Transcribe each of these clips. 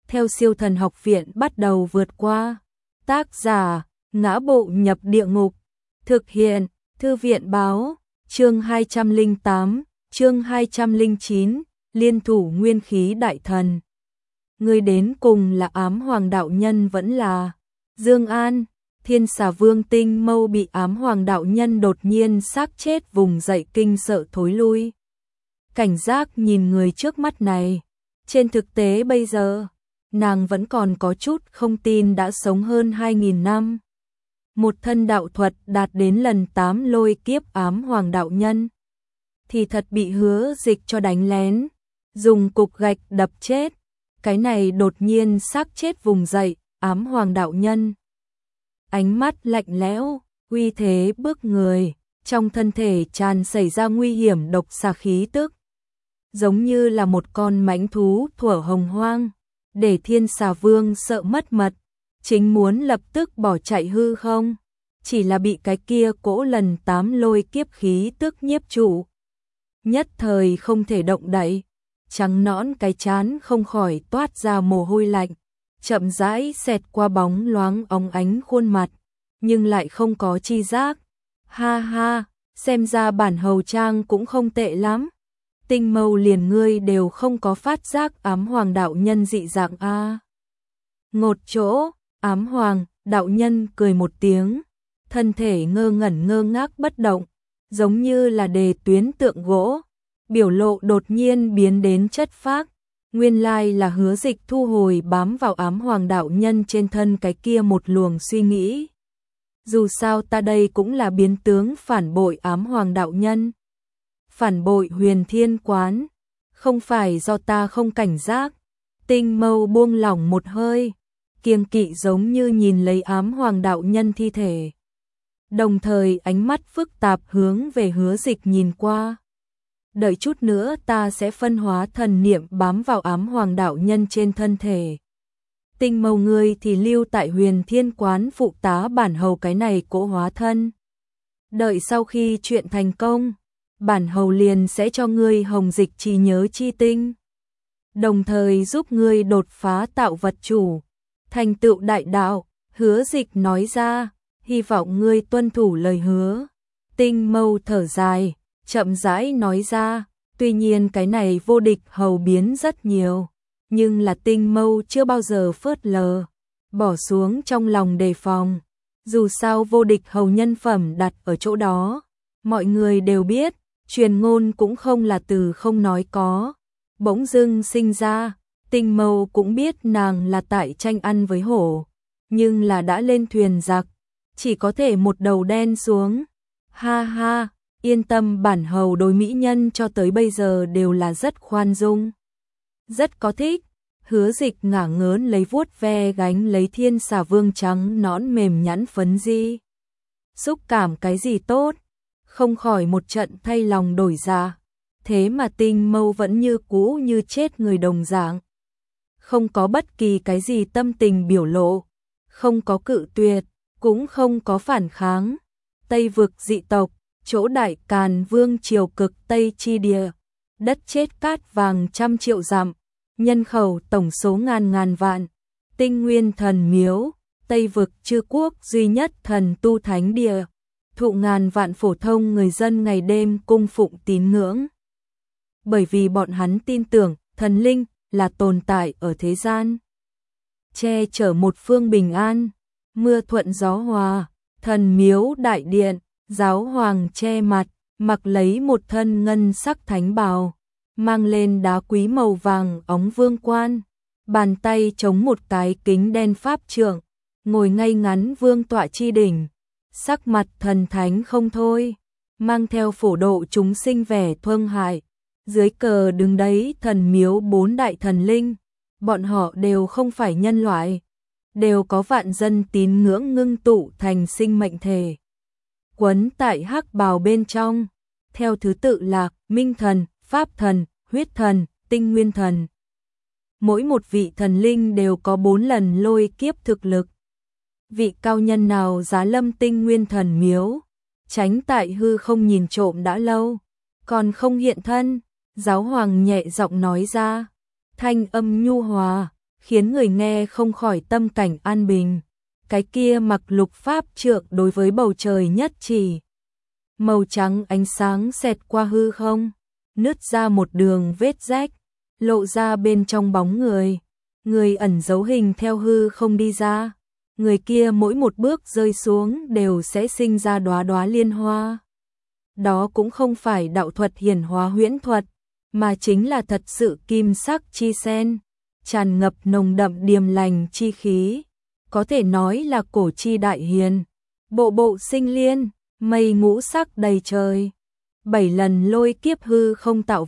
theo Siêu Thần Học Viện bắt đầu vượt qua. Tác giả: Ngã Bộ Nhập Địa Ngục. Thực hiện: Thư viện báo. Chương 208, chương 209, liên thủ nguyên khí đại thần. Người đến cùng là Ám Hoàng đạo nhân vẫn là Dương An. Thiên Xà Vương Tinh Mâu bị Ám Hoàng đạo nhân đột nhiên xác chết vùng dậy kinh sợ thối lui. Cảnh giác nhìn người trước mắt này. Trên thực tế bây giờ, nàng vẫn còn có chút không tin đã sống hơn 2.000 năm. Một thân đạo thuật đạt đến lần 8 lôi kiếp Ám Hoàng đạo nhân. Thì thật bị Hứa Dịch cho đánh lén, dùng cục gạch đập chết. Cái này đột nhiên xác chết vùng dậy, Ám Hoàng đạo nhân. Ánh mắt lạnh lẽo, uy thế bức người, trong thân thể tràn xảy ra nguy hiểm độc xà khí tức. Giống như là một con mãnh thú thuở hồng hoang, để Thiên Xà Vương sợ mất mật, chính muốn lập tức bỏ chạy hư không, chỉ là bị cái kia cỗ lần 8 lôi kiếp khí tức nhiếp trụ. Nhất thời không thể động đậy, trắng nõn cái trán không khỏi toát ra mồ hôi lạnh, chậm rãi xẹt qua bóng loáng óng ánh khuôn mặt, nhưng lại không có chi giác. Ha ha, xem ra bản hầu trang cũng không tệ lắm. Tinh Mâu liền ngươi đều không có phát giác Ám Hoàng đạo nhân dị dạng a. Ngột chỗ, Ám Hoàng đạo nhân cười một tiếng, thân thể ngơ ngẩn ngơ ngác bất động, giống như là đề tuyến tượng gỗ, biểu lộ đột nhiên biến đến chất phác. Nguyên lai là Hứa Dịch thu hồi bám vào Ám Hoàng đạo nhân trên thân cái kia một luồng suy nghĩ. Dù sao ta đây cũng là biến tướng phản bội Ám Hoàng đạo nhân, phản bội Huyền Thiên Quán, không phải do ta không cảnh giác. Tinh Mâu buông lỏng một hơi, kiêng kỵ giống như nhìn lấy Ám Hoàng đạo nhân thi thể, đồng thời ánh mắt phức tạp hướng về Hứa Dịch nhìn qua. Đợi chút nữa ta sẽ phân hóa thần niệm bám vào Ám Hoàng đạo nhân trên thân thể. Tinh Mâu ngươi thì lưu tại Huyền Thiên Quán phụ tá bản hầu cái này cỗ hóa thân. Đợi sau khi chuyện thành công, bản hầu liền sẽ cho ngươi hồng dịch trí nhớ chi tinh, đồng thời giúp ngươi đột phá tạo vật chủ, thành tựu đại đạo. Hứa Dịch nói ra, hy vọng ngươi tuân thủ lời hứa. Tinh Mâu thở dài, chậm rãi nói ra, tuy nhiên cái này vô địch hầu biến rất nhiều, nhưng là Tinh Mâu chưa bao giờ phớt lờ, bỏ xuống trong lòng đề phòng. Dù sao vô địch hầu nhân phẩm đặt ở chỗ đó, mọi người đều biết, truyền ngôn cũng không là từ không nói có. Bỗng dưng sinh ra, Tinh Mâu cũng biết nàng là tại tranh ăn với hổ, nhưng là đã lên thuyền giặc, chỉ có thể một đầu đen xuống. Ha ha, yên tâm, bản hầu đối mỹ nhân cho tới bây giờ đều là rất khoan dung, rất có thích. Hứa Dịch ngả ngớn lấy vuốt ve gánh lấy Thiên Xà Vương trắng nõn mềm nhẵn phấn di. Xúc cảm cái gì tốt, không khỏi một trận thay lòng đổi dạ. Thế mà Tinh Mâu vẫn như cũ như chết người đồng dạng, không có bất kỳ cái gì tâm tình biểu lộ, không có cự tuyệt, cũng không có phản kháng. Tây vực dị tộc, chỗ Đại Càn Vương triều cực Tây chi địa, đất chết cát vàng trăm triệu dặm, nhân khẩu tổng số ngàn vạn. Tinh Nguyên Thần Miếu, Tây vực chư quốc duy nhất thần tu thánh địa, thụ ngàn vạn phổ thông người dân ngày đêm cung phụng tín ngưỡng. Bởi vì bọn hắn tin tưởng thần linh là tồn tại ở thế gian, che chở một phương bình an, mưa thuận gió hòa. Thần miếu đại điện, giáo hoàng che mặt, mặc lấy một thân ngân sắc thánh bào, mang lên đá quý màu vàng óng vương quan, bàn tay chống một cái kính đen pháp trượng, ngồi ngay ngắn vương tọa chi đỉnh, sắc mặt thần thánh không thôi, mang theo phổ độ chúng sinh vẻ thương hại. Dưới cờ đứng đấy thần miếu 4 đại thần linh, bọn họ đều không phải nhân loại, đều có vạn dân tín ngưỡng ngưng tụ thành sinh mệnh thể, quấn tại hắc bào bên trong, theo thứ tự là Minh Thần, Pháp Thần, Huyết Thần, Tinh Nguyên Thần. Mỗi một vị thần linh đều có 4 lần lôi kiếp thực lực. Vị cao nhân nào giá lâm Tinh Nguyên Thần miếu, tránh tại hư không nhìn trộm đã lâu, còn không hiện thân. Giáo hoàng nhẹ giọng nói ra, thanh âm nhu hòa, khiến người nghe không khỏi tâm cảnh an bình. Cái kia mặc lục pháp trượng đối với bầu trời nhất chỉ. Màu trắng ánh sáng xẹt qua hư không, nứt ra một đường vết rách, lộ ra bên trong bóng người. Người ẩn giấu hình theo hư không đi ra. Người kia mỗi một bước rơi xuống đều sẽ sinh ra đóa đóa liên hoa. Đó cũng không phải đạo thuật hiển hóa huyễn thuật, mà chính là thật sự kim sắc chi sen, tràn ngập nồng đậm điềm lành chi khí, có thể nói là cổ chi đại hiền. Bộ bộ sinh liên, mây ngũ sắc đầy trời. 7 lần lôi kiếp hư không tạo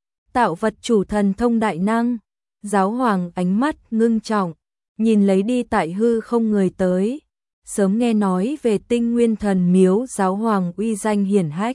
vật chủ thần thông đại năng. Giáo hoàng ánh mắt ngưng trọng, nhìn lấy đi tại hư không người tới. Sớm nghe nói về Tinh Nguyên Thần Miếu, giáo hoàng uy danh hiển hách,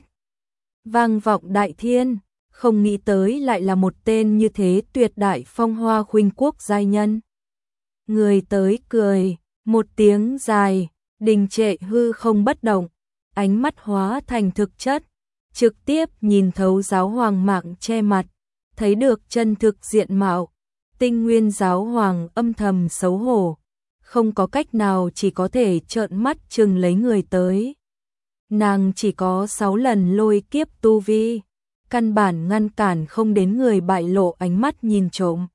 vang vọng đại thiên, không nghĩ tới lại là một tên như thế tuyệt đại phong hoa khuynh quốc giai nhân. Người tới cười, một tiếng dài, đình trệ hư không bất động, ánh mắt hóa thành thực chất, trực tiếp nhìn thấu giáo hoàng mạng che mặt, thấy được chân thực diện mạo. Tinh Nguyên giáo hoàng âm thầm xấu hổ, không có cách nào, chỉ có thể trợn mắt chừng lấy người tới. Nàng chỉ có 6 lần lôi kiếp tu vi, căn bản ngăn cản không đến người bại lộ ánh mắt nhìn trộm.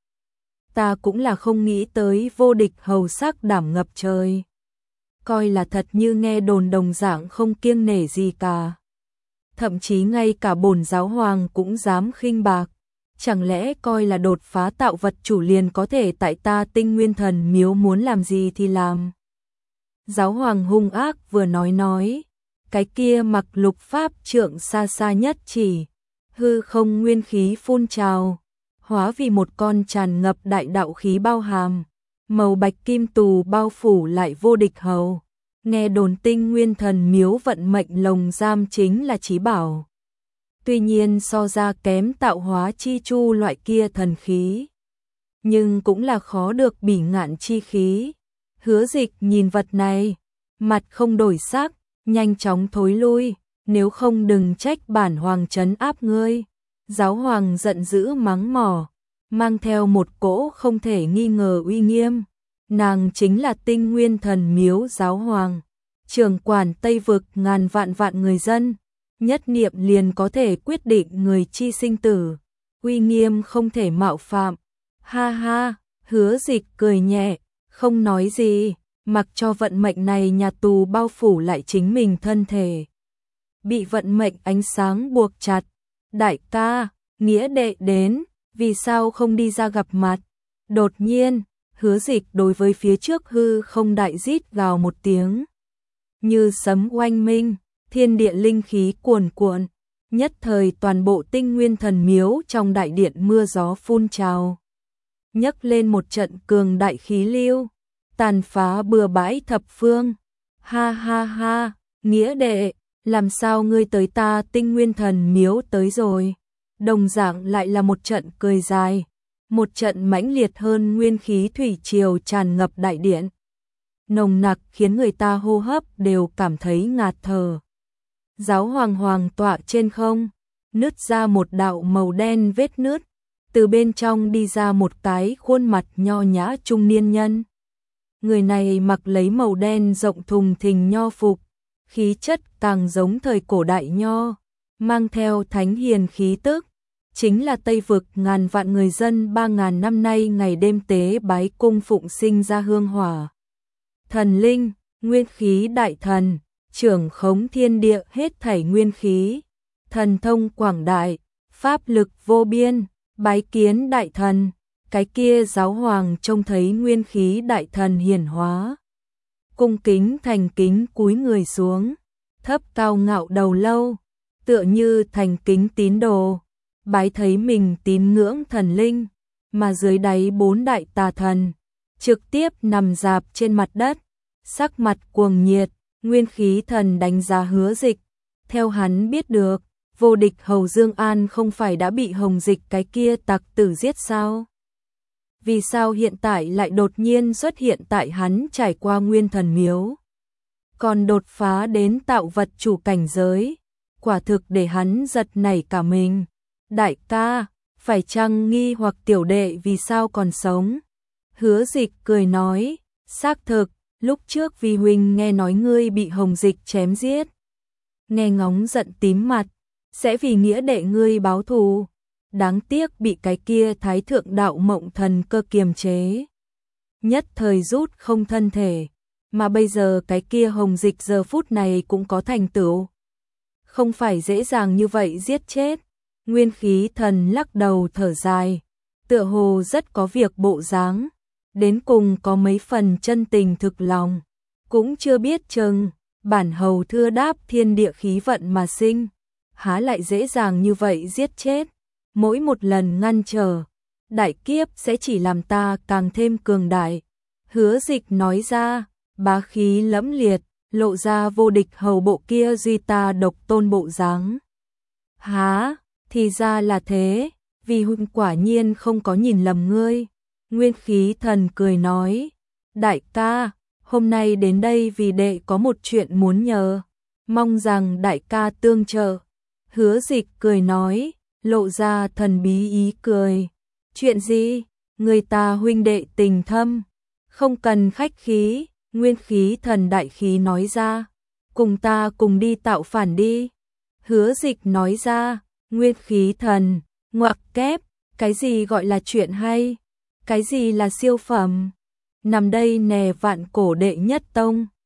Ta cũng là không nghĩ tới vô địch hầu sắc đảm ngập trời. Coi là thật như nghe đồn đồng dạng, không kiêng nể gì cả. Thậm chí ngay cả bổn giáo hoàng cũng dám khinh bạc. Chẳng lẽ coi là đột phá tạo vật chủ liền có thể tại ta Tinh Nguyên Thần Miếu muốn làm gì thì làm. Giáo hoàng hung ác vừa nói, cái kia mặc lục pháp trượng xa xa nhất chỉ, hư không nguyên khí phun trào, hóa vì một con tràn ngập đại đạo khí bao hàm, màu bạch kim tù bao phủ lại vô địch hầu. Nghe đồn Tinh Nguyên Thần Miếu vận mệnh lồng giam chính là chí bảo. Tuy nhiên so ra kém tạo hóa chi chu loại kia thần khí, nhưng cũng là khó được bỉ ngạn chi khí. Hứa Dịch nhìn vật này, mặt không đổi sắc, nhanh chóng thối lui, nếu không đừng trách bản hoàng trấn áp ngươi. Giáo hoàng giận dữ mắng mỏ, mang theo một cỗ không thể nghi ngờ uy nghiêm. Nàng chính là Tinh Nguyên Thần Miếu giáo hoàng, trưởng quản Tây vực ngàn vạn người dân. Nhất niệm liền có thể quyết định người chi sinh tử, uy nghiêm không thể mạo phạm. Ha ha, Hứa Dịch cười nhẹ, không nói gì, mặc cho vận mệnh này nhà tù bao phủ lại chính mình thân thể. Bị vận mệnh ánh sáng buộc chặt. Đại ca, nghĩa đệ đến, vì sao không đi ra gặp mặt? Đột nhiên, Hứa Dịch đối với phía trước hư không đại rít gào một tiếng. Như sấm oanh minh, thiên địa linh khí cuồn cuộn, nhất thời toàn bộ Tinh Nguyên Thần Miếu trong đại điện mưa gió phun trào, nhấc lên một trận cường đại khí lưu, tàn phá bừa bãi thập phương. Ha ha ha, nghĩa đệ, làm sao ngươi tới ta Tinh Nguyên Thần Miếu tới rồi? Đồng dạng lại là một trận cười dài, một trận mãnh liệt hơn nguyên khí thủy triều tràn ngập đại điện, nồng nặc khiến người ta hô hấp đều cảm thấy ngạt thở. Giáo hoàng hoàng tọa trên không, nứt ra một đạo màu đen vết nứt, từ bên trong đi ra một cái khuôn mặt nho nhã trung niên nhân. Người này mặc lấy màu đen rộng thùng thình nho phục, khí chất càng giống thời cổ đại nho, mang theo thánh hiền khí tức, chính là Tây vực ngàn vạn người dân 3000 năm nay ngày đêm tế bái cung phụng sinh ra hương hỏa. Thần linh, nguyên khí đại thần, trưởng khống thiên địa hết thảy nguyên khí, thần thông quảng đại, pháp lực vô biên, bái kiến đại thần. Cái kia giáo hoàng trông thấy nguyên khí đại thần hiển hóa, cung kính thành kính cúi người xuống, thấp cao ngạo đầu lâu, tựa như thành kính tín đồ, bái thấy mình tín ngưỡng thần linh, mà dưới đáy 4 đại tà thần, trực tiếp nằm rạp trên mặt đất, sắc mặt cuồng nhiệt. Nguyên khí thần đánh giá Hứa Dịch, theo hắn biết được, vô địch hầu Dương An không phải đã bị Hồng Dịch cái kia tặc tử giết sao? Vì sao hiện tại lại đột nhiên xuất hiện tại hắn trải qua Nguyên Thần Miếu? Còn đột phá đến tạo vật chủ cảnh giới, quả thực để hắn giật nảy cả mình. Đại ca, phải chăng nghi hoặc tiểu đệ vì sao còn sống? Hứa Dịch cười nói, xác thực, lúc trước Vi huynh nghe nói ngươi bị Hồng Dịch chém giết. Nghe ngóng giận tím mặt, sẽ vì nghĩa đệ ngươi báo thù. Đáng tiếc bị cái kia Thái Thượng Đạo Mộng Thần Cơ kiềm chế. Nhất thời rút không thân thể, mà bây giờ cái kia Hồng Dịch giờ phút này cũng có thành tựu. Không phải dễ dàng như vậy giết chết. Nguyên Khí Thần lắc đầu thở dài, tựa hồ rất có việc bộ dáng, đến cùng có mấy phần chân tình thực lòng, cũng chưa biết chừng, bản hầu thưa đáp thiên địa khí vận mà sinh, há lại dễ dàng như vậy giết chết, mỗi một lần ngăn trở, đại kiếp sẽ chỉ làm ta càng thêm cường đại. Hứa Dịch nói ra, bá khí lẫm liệt, lộ ra vô địch hầu bộ kia duy ta độc tôn bộ dáng. Há, thì ra là thế, vì huynh quả nhiên không có nhìn lầm ngươi. Nguyên Khí Thần cười nói, đại ca, hôm nay đến đây vì đệ có một chuyện muốn nhờ, mong rằng đại ca tương trợ. Hứa Dịch cười nói, lộ ra thần bí ý cười. Chuyện gì? Người ta huynh đệ tình thâm, không cần khách khí. Nguyên Khí Thần đại khí nói ra, cùng ta cùng đi tạo phản đi. Hứa Dịch nói ra, Nguyên Khí Thần, ngoặc kép, cái gì gọi là chuyện hay? Cái gì là siêu phẩm? Nằm đây nè vạn cổ đệ nhất tông.